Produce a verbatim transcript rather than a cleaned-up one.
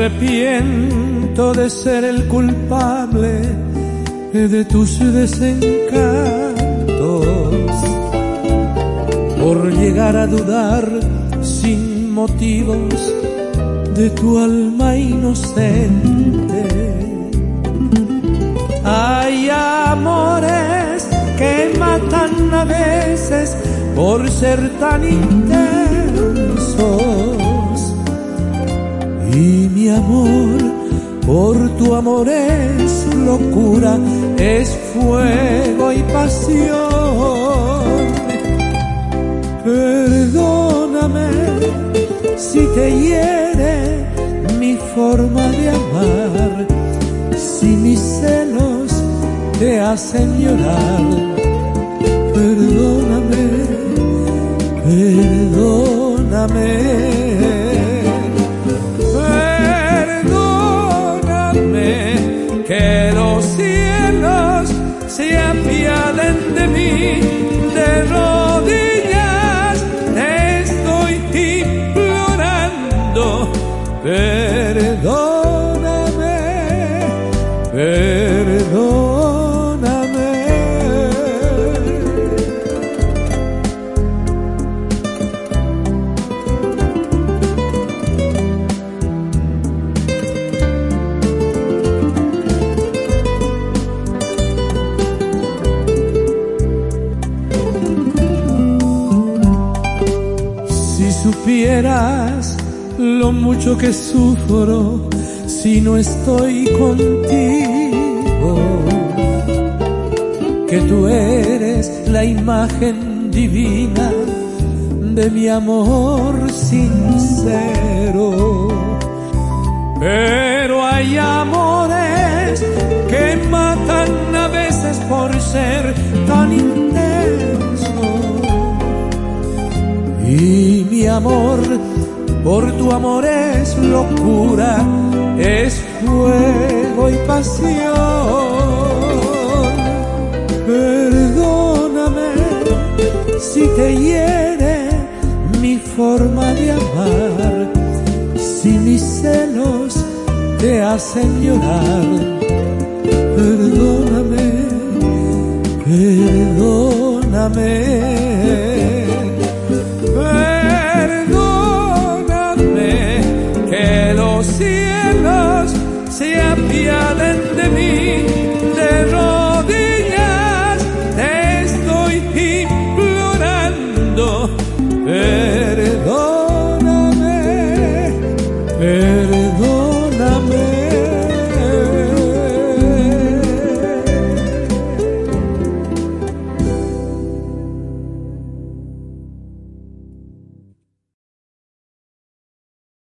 arrepiento de ser el culpable de tus desencantos, por llegar a dudar sin motivos de tu alma inocente. Hay amores que matan a veces por ser tan intensos, y mi amor por tu amor es locura, es fuego y pasión. Perdóname si te hiere mi forma de amar, si mis celos te hacen llorar. Perdóname, perdóname, perdóname, que los cielos se apiaden de mí. De rodillas te estoy implorando. Perdóname, perdóname. Si supieras lo mucho que sufro si no estoy contigo, que tú eres la imagen divina de mi amor sincero. Pero hay amores que matan a veces por ser tan intensos, y mi amor por tu amor es locura, es fuego y pasión. Perdóname si te hiere mi forma de amar, si mis celos te hacen llorar. Perdóname, perdóname. Los cielos se apiaden de mí.